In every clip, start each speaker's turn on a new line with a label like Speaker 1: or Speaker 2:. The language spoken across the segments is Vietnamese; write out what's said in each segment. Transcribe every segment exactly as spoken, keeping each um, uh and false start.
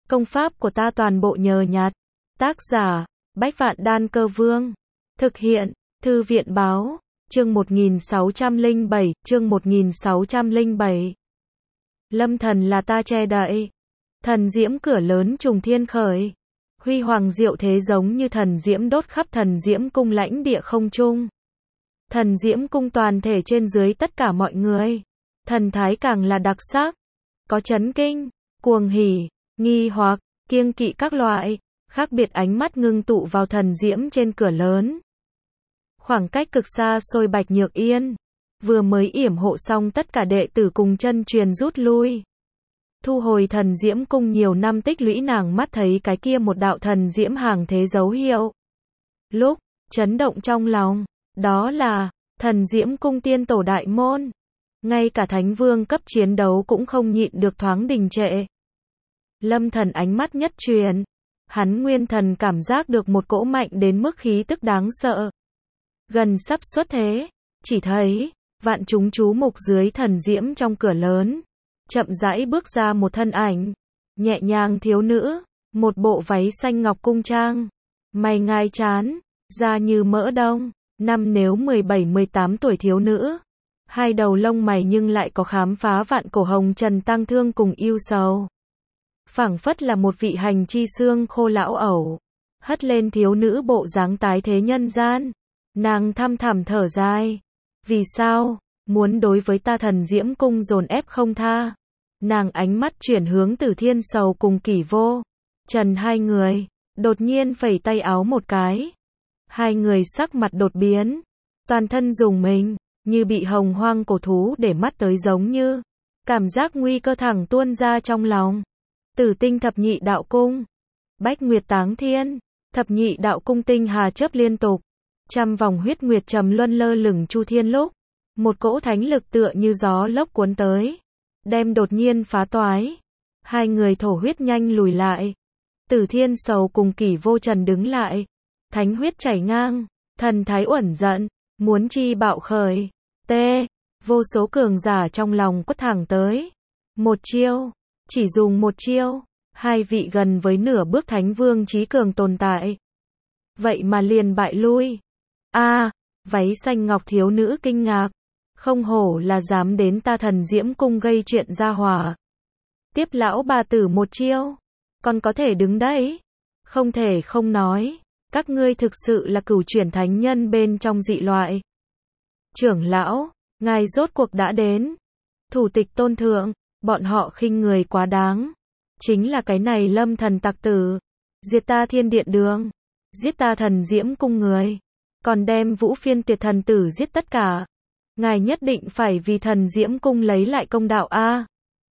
Speaker 1: Công pháp của ta toàn bộ nhờ nhặt. Tác giả, Bách Vạn Đan Cơ Vương. Thực hiện, Thư viện báo, chương một nghìn sáu trăm lẻ bảy, chương một nghìn sáu trăm lẻ bảy. Lâm thần là ta che đậy. Thần diễm cửa lớn trùng thiên khởi. Huy hoàng diệu thế giống như thần diễm đốt khắp thần diễm cung lãnh địa không trung. Thần diễm cung toàn thể trên dưới tất cả mọi người. Thần thái càng là đặc sắc. Có chấn kinh, cuồng hỉ, nghi hoặc, kiêng kỵ các loại, khác biệt ánh mắt ngưng tụ vào thần diễm trên cửa lớn. Khoảng cách cực xa xôi Bạch Nhược Yên. Vừa mới yểm hộ xong tất cả đệ tử cùng chân truyền rút lui. Thu hồi thần diễm cung nhiều năm tích lũy, nàng mắt thấy cái kia một đạo thần diễm hàng thế dấu hiệu. Lúc, chấn động trong lòng, đó là, thần diễm cung tiên tổ đại môn. Ngay cả thánh vương cấp chiến đấu cũng không nhịn được thoáng đình trệ. Lâm thần ánh mắt nhất truyền. Hắn nguyên thần cảm giác được một cỗ mạnh đến mức khí tức đáng sợ. Gần sắp xuất thế, chỉ thấy, vạn chúng chú mục dưới thần diễm trong cửa lớn. Chậm rãi bước ra một thân ảnh, nhẹ nhàng thiếu nữ, một bộ váy xanh ngọc cung trang, mày ngai trán, da như mỡ đông, năm nếu mười bảy mười tám tuổi thiếu nữ, hai đầu lông mày nhưng lại có khám phá vạn cổ hồng trần tang thương cùng yêu sầu. Phảng phất là một vị hành chi xương khô lão ẩu, hất lên thiếu nữ bộ dáng tái thế nhân gian. Nàng thăm thẳm thở dài, vì sao, muốn đối với ta thần diễm cung dồn ép không tha. Nàng ánh mắt chuyển hướng Từ Thiên Sầu cùng Kỷ Vô Trần hai người, đột nhiên phẩy tay áo một cái. Hai người sắc mặt đột biến, toàn thân rùng mình, như bị hồng hoang cổ thú để mắt tới giống như. Cảm giác nguy cơ thẳng tuôn ra trong lòng. Tử tinh thập nhị đạo cung, Bách Nguyệt Táng Thiên, thập nhị đạo cung tinh hà chớp liên tục. Trăm vòng huyết nguyệt trầm luân lơ lửng chu thiên lúc. Một cỗ thánh lực tựa như gió lốc cuốn tới. Đem đột nhiên phá toái. Hai người thổ huyết nhanh lùi lại. Tử Thiên Sầu cùng Kỷ Vô Trần đứng lại. Thánh huyết chảy ngang. Thần thái uẩn giận. Muốn chi bạo khởi. T. Vô số cường giả trong lòng quất thẳng tới. Một chiêu. Chỉ dùng một chiêu. Hai vị gần với nửa bước thánh vương chí cường tồn tại. Vậy mà liền bại lui. A, à, váy xanh ngọc thiếu nữ kinh ngạc. Không hổ là dám đến ta thần diễm cung gây chuyện ra hỏa. Tiếp lão bà tử một chiêu. Còn có thể đứng đấy. Không thể không nói. Các ngươi thực sự là cửu chuyển thánh nhân bên trong dị loại. Trưởng lão, ngài rốt cuộc đã đến. Thủ tịch tôn thượng, bọn họ khinh người quá đáng. Chính là cái này lâm thần tặc tử. Diệt ta thiên điện đường. Giết ta thần diễm cung người. Còn đem vũ phiên tiệt thần tử giết tất cả. Ngài nhất định phải vì thần diễm cung lấy lại công đạo a.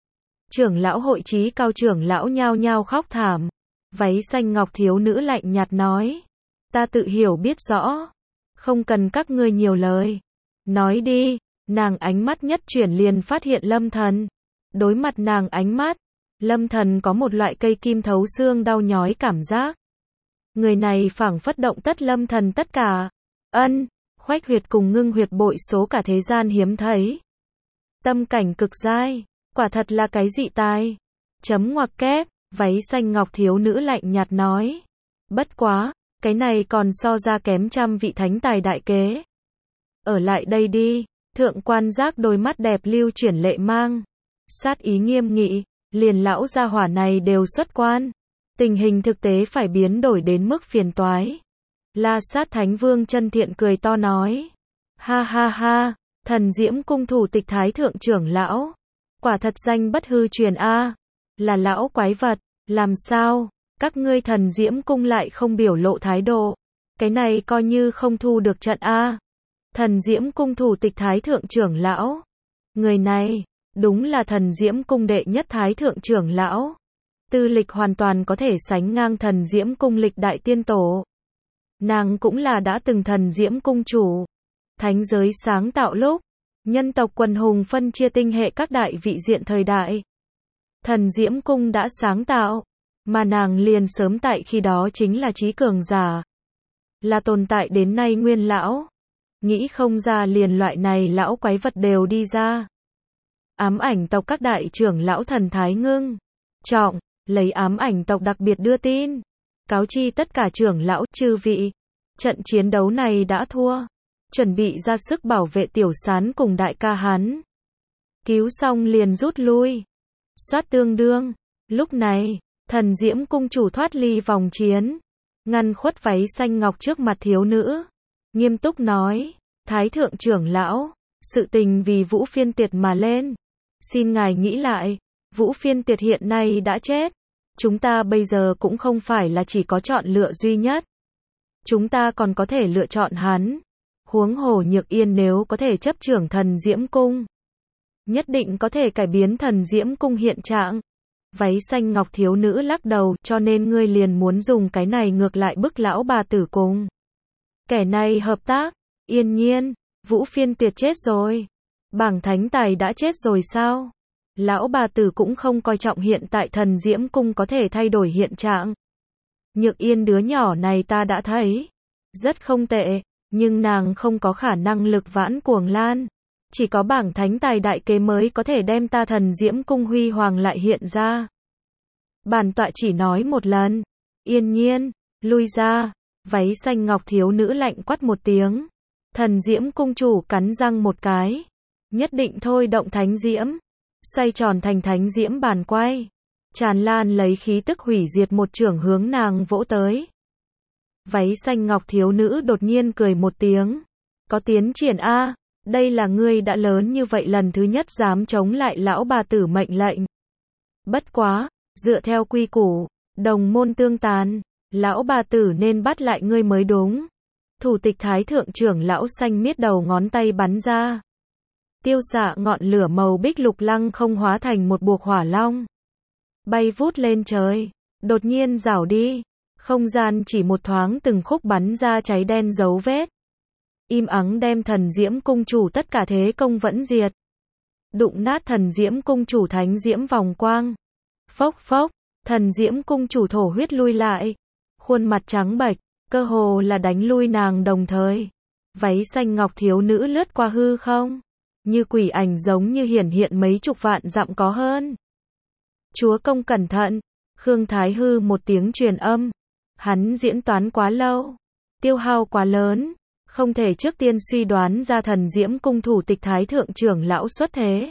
Speaker 1: Trưởng lão hội trí cao trưởng lão nhao nhao khóc thảm. Váy xanh ngọc thiếu nữ lạnh nhạt nói. Ta tự hiểu biết rõ. Không cần các ngươi nhiều lời. Nói đi, nàng ánh mắt nhất chuyển liền phát hiện lâm thần. Đối mặt nàng ánh mắt, lâm thần có một loại cây kim thấu xương đau nhói cảm giác. Người này phảng phất động tất lâm thần tất cả. Ân, khoách huyệt cùng ngưng huyệt bội số cả thế gian hiếm thấy. Tâm cảnh cực dai, quả thật là cái dị tài. Chấm ngoặc kép, váy xanh ngọc thiếu nữ lạnh nhạt nói. Bất quá, cái này còn so ra kém trăm vị thánh tài đại kế. Ở lại đây đi, thượng quan giác đôi mắt đẹp lưu chuyển lệ mang. Sát ý nghiêm nghị, liền lão gia hỏa này đều xuất quan. Tình hình thực tế phải biến đổi đến mức phiền toái. La Sát Thánh Vương chân thiện cười to nói. Ha ha ha, thần diễm cung thủ tịch thái thượng trưởng lão. Quả thật danh bất hư truyền a. Là lão quái vật, làm sao, các ngươi thần diễm cung lại không biểu lộ thái độ. Cái này coi như không thu được trận a. Thần diễm cung thủ tịch thái thượng trưởng lão. Người này, đúng là thần diễm cung đệ nhất thái thượng trưởng lão. Tư lịch hoàn toàn có thể sánh ngang thần diễm cung lịch đại tiên tổ. Nàng cũng là đã từng thần diễm cung chủ. Thánh giới sáng tạo lúc, nhân tộc quần hùng phân chia tinh hệ các đại vị diện thời đại. Thần diễm cung đã sáng tạo, mà nàng liền sớm tại khi đó chính là chí cường giả. Là tồn tại đến nay nguyên lão. Nghĩ không ra liền loại này lão quái vật đều đi ra. Ám ảnh tộc các đại trưởng lão thần thái ngưng trọng, lấy ám ảnh tộc đặc biệt đưa tin, cáo chi tất cả trưởng lão, chư vị. Trận chiến đấu này đã thua, chuẩn bị ra sức bảo vệ tiểu sán cùng đại ca hắn. Cứu xong liền rút lui. Soát tương đương. Lúc này, thần diễm cung chủ thoát ly vòng chiến, ngăn khuất váy xanh ngọc trước mặt thiếu nữ. Nghiêm túc nói, Thái thượng trưởng lão, sự tình vì Vũ Phiên Tiệt mà lên. Xin ngài nghĩ lại, Vũ Phiên Tiệt hiện nay đã chết. Chúng ta bây giờ cũng không phải là chỉ có chọn lựa duy nhất. Chúng ta còn có thể lựa chọn hắn. Huống hồ Nhược Yên nếu có thể chấp trưởng thần diễm cung, nhất định có thể cải biến thần diễm cung hiện trạng. Váy xanh ngọc thiếu nữ lắc đầu, cho nên ngươi liền muốn dùng cái này ngược lại bức lão bà tử cùng kẻ này hợp tác. Yên nhiên, Vũ Phiên Tiệt chết rồi. Bảng thánh tài đã chết rồi sao? Lão bà tử cũng không coi trọng hiện tại thần diễm cung có thể thay đổi hiện trạng. Nhược Yên đứa nhỏ này ta đã thấy, rất không tệ, nhưng nàng không có khả năng lực vãn Cuồng Lan. Chỉ có bảng thánh tài đại kế mới có thể đem ta thần diễm cung huy hoàng lại hiện ra. Bản tọa chỉ nói một lần. Yên nhiên, lui ra. Váy xanh ngọc thiếu nữ lạnh quát một tiếng. Thần diễm cung chủ cắn răng một cái. Nhất định thôi động thánh diễm. Xoay tròn thành thánh diễm bàn quay. Tràn lan lấy khí tức hủy diệt một chưởng hướng nàng vỗ tới. Váy xanh ngọc thiếu nữ đột nhiên cười một tiếng. Có tiến triển a, đây là ngươi đã lớn như vậy lần thứ nhất dám chống lại lão bà tử mệnh lệnh. Bất quá, dựa theo quy củ, đồng môn tương tàn, lão bà tử nên bắt lại ngươi mới đúng. Thủ tịch thái thượng trưởng lão xanh miết đầu ngón tay bắn ra. Tiêu xạ ngọn lửa màu bích lục lăng không hóa thành một buộc hỏa long. Bay vút lên trời, đột nhiên rảo đi. Không gian chỉ một thoáng từng khúc bắn ra cháy đen dấu vết. Im ắng đem thần diễm cung chủ tất cả thế công vẫn diệt. Đụng nát thần diễm cung chủ thánh diễm vòng quang. Phốc phốc, thần diễm cung chủ thổ huyết lui lại. Khuôn mặt trắng bệch, cơ hồ là đánh lui nàng đồng thời. Váy xanh ngọc thiếu nữ lướt qua hư không. Như quỷ ảnh giống như hiển hiện mấy chục vạn dặm có hơn. Chúa công cẩn thận, Khương Thái hư một tiếng truyền âm. Hắn diễn toán quá lâu, tiêu hao quá lớn, không thể trước tiên suy đoán ra thần diễm cung thủ tịch thái thượng trưởng lão xuất thế.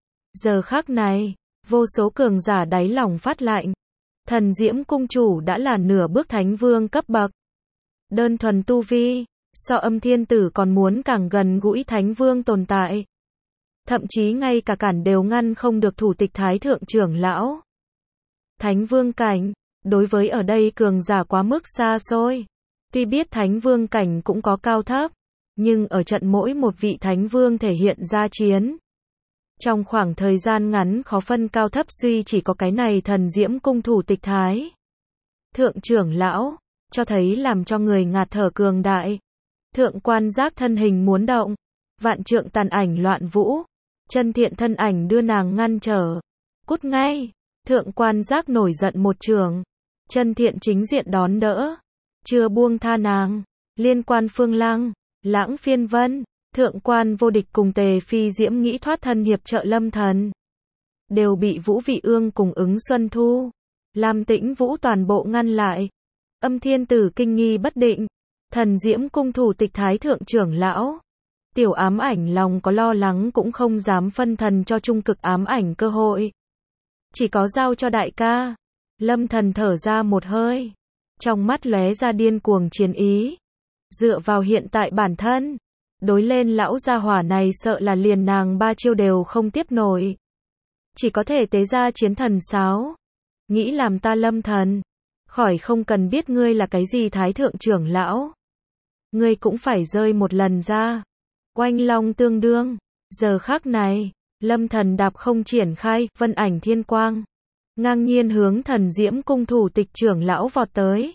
Speaker 1: Giờ khắc này, vô số cường giả đáy lòng phát lạnh. Thần diễm cung chủ đã là nửa bước thánh vương cấp bậc. Đơn thuần tu vi, so Âm Thiên Tử còn muốn càng gần gũi thánh vương tồn tại. Thậm chí ngay cả cản đều ngăn không được thủ tịch thái thượng trưởng lão. Thánh vương cảnh, đối với ở đây cường giả quá mức xa xôi. Tuy biết thánh vương cảnh cũng có cao thấp, nhưng ở trận mỗi một vị thánh vương thể hiện ra chiến. Trong khoảng thời gian ngắn khó phân cao thấp suy chỉ có cái này thần diễm cung thủ tịch thái thượng trưởng lão, cho thấy làm cho người ngạt thở cường đại. Thượng quan giác thân hình muốn động, vạn trượng tàn ảnh loạn vũ, chân thiện thân ảnh đưa nàng ngăn trở. Cút ngay, thượng quan giác nổi giận một trường, chân thiện chính diện đón đỡ, chưa buông tha nàng. Liên quan Phương Lăng, Lãng Phiên Vân, thượng quan vô địch cùng Tề Phi Diễm nghĩ thoát thân hiệp trợ Lâm Thần, đều bị Vũ Vị Ương cùng Ứng Xuân Thu, Lam Tĩnh Vũ toàn bộ ngăn lại. Âm Thiên Tử kinh nghi bất định, thần diễm cung thủ tịch thái thượng trưởng lão. Tiểu ám ảnh lòng có lo lắng cũng không dám phân thần cho trung cực ám ảnh cơ hội. Chỉ có giao cho đại ca. Lâm Thần thở ra một hơi, trong mắt lóe ra điên cuồng chiến ý. Dựa vào hiện tại bản thân, đối lên lão gia hỏa này sợ là liền nàng ba chiêu đều không tiếp nổi. Chỉ có thể tế ra chiến thần sáo. Nghĩ làm ta Lâm Thần, khỏi không cần biết ngươi là cái gì thái thượng trưởng lão. Ngươi cũng phải rơi một lần ra. Oanh long tương đương. Giờ khắc này, Lâm Thần đạp không triển khai, vân ảnh thiên quang. Ngang nhiên hướng thần diễm cung thủ tịch trưởng lão vọt tới.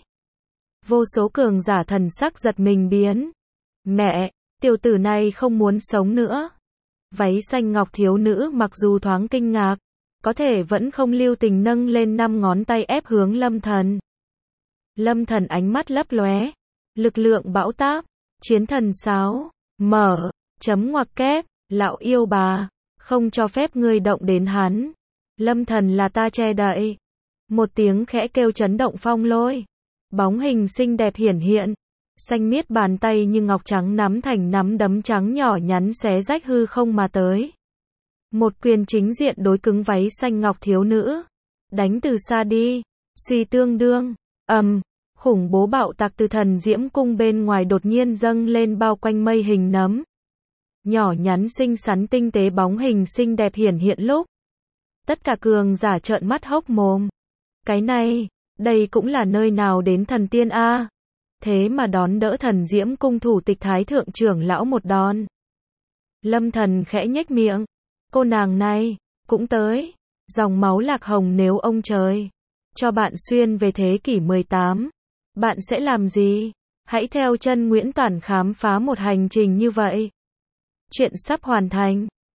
Speaker 1: Vô số cường giả thần sắc giật mình biến. Mẹ, tiểu tử này không muốn sống nữa. Váy xanh ngọc thiếu nữ mặc dù thoáng kinh ngạc, có thể vẫn không lưu tình nâng lên năm ngón tay ép hướng Lâm Thần. Lâm Thần ánh mắt lấp lóe, lực lượng bão táp, chiến thần sáo, mở, chấm ngoặc kép, lão yêu bà, không cho phép ngươi động đến hắn. Lâm Thần là ta che đậy. Một tiếng khẽ kêu chấn động phong lôi. Bóng hình xinh đẹp hiển hiện. Xanh miết bàn tay như ngọc trắng nắm thành nắm đấm trắng nhỏ nhắn xé rách hư không mà tới. Một quyền chính diện đối cứng váy xanh ngọc thiếu nữ. Đánh từ xa đi. Suy tương đương. Ầm. Khủng bố bạo tạc từ thần diễm cung bên ngoài đột nhiên dâng lên bao quanh mây hình nấm. Nhỏ nhắn xinh xắn tinh tế bóng hình xinh đẹp hiển hiện lúc. Tất cả cường giả trợn mắt hốc mồm. Cái này, đây cũng là nơi nào đến thần tiên a? Thế mà đón đỡ thần diễm cung thủ tịch thái thượng trưởng lão một đòn. Lâm Thần khẽ nhếch miệng. Cô nàng này, cũng tới. Dòng máu lạc hồng nếu ông trời cho bạn xuyên về thế kỷ mười tám. Bạn sẽ làm gì? Hãy theo chân Nguyễn Toản khám phá một hành trình như vậy. Chuyện sắp hoàn thành.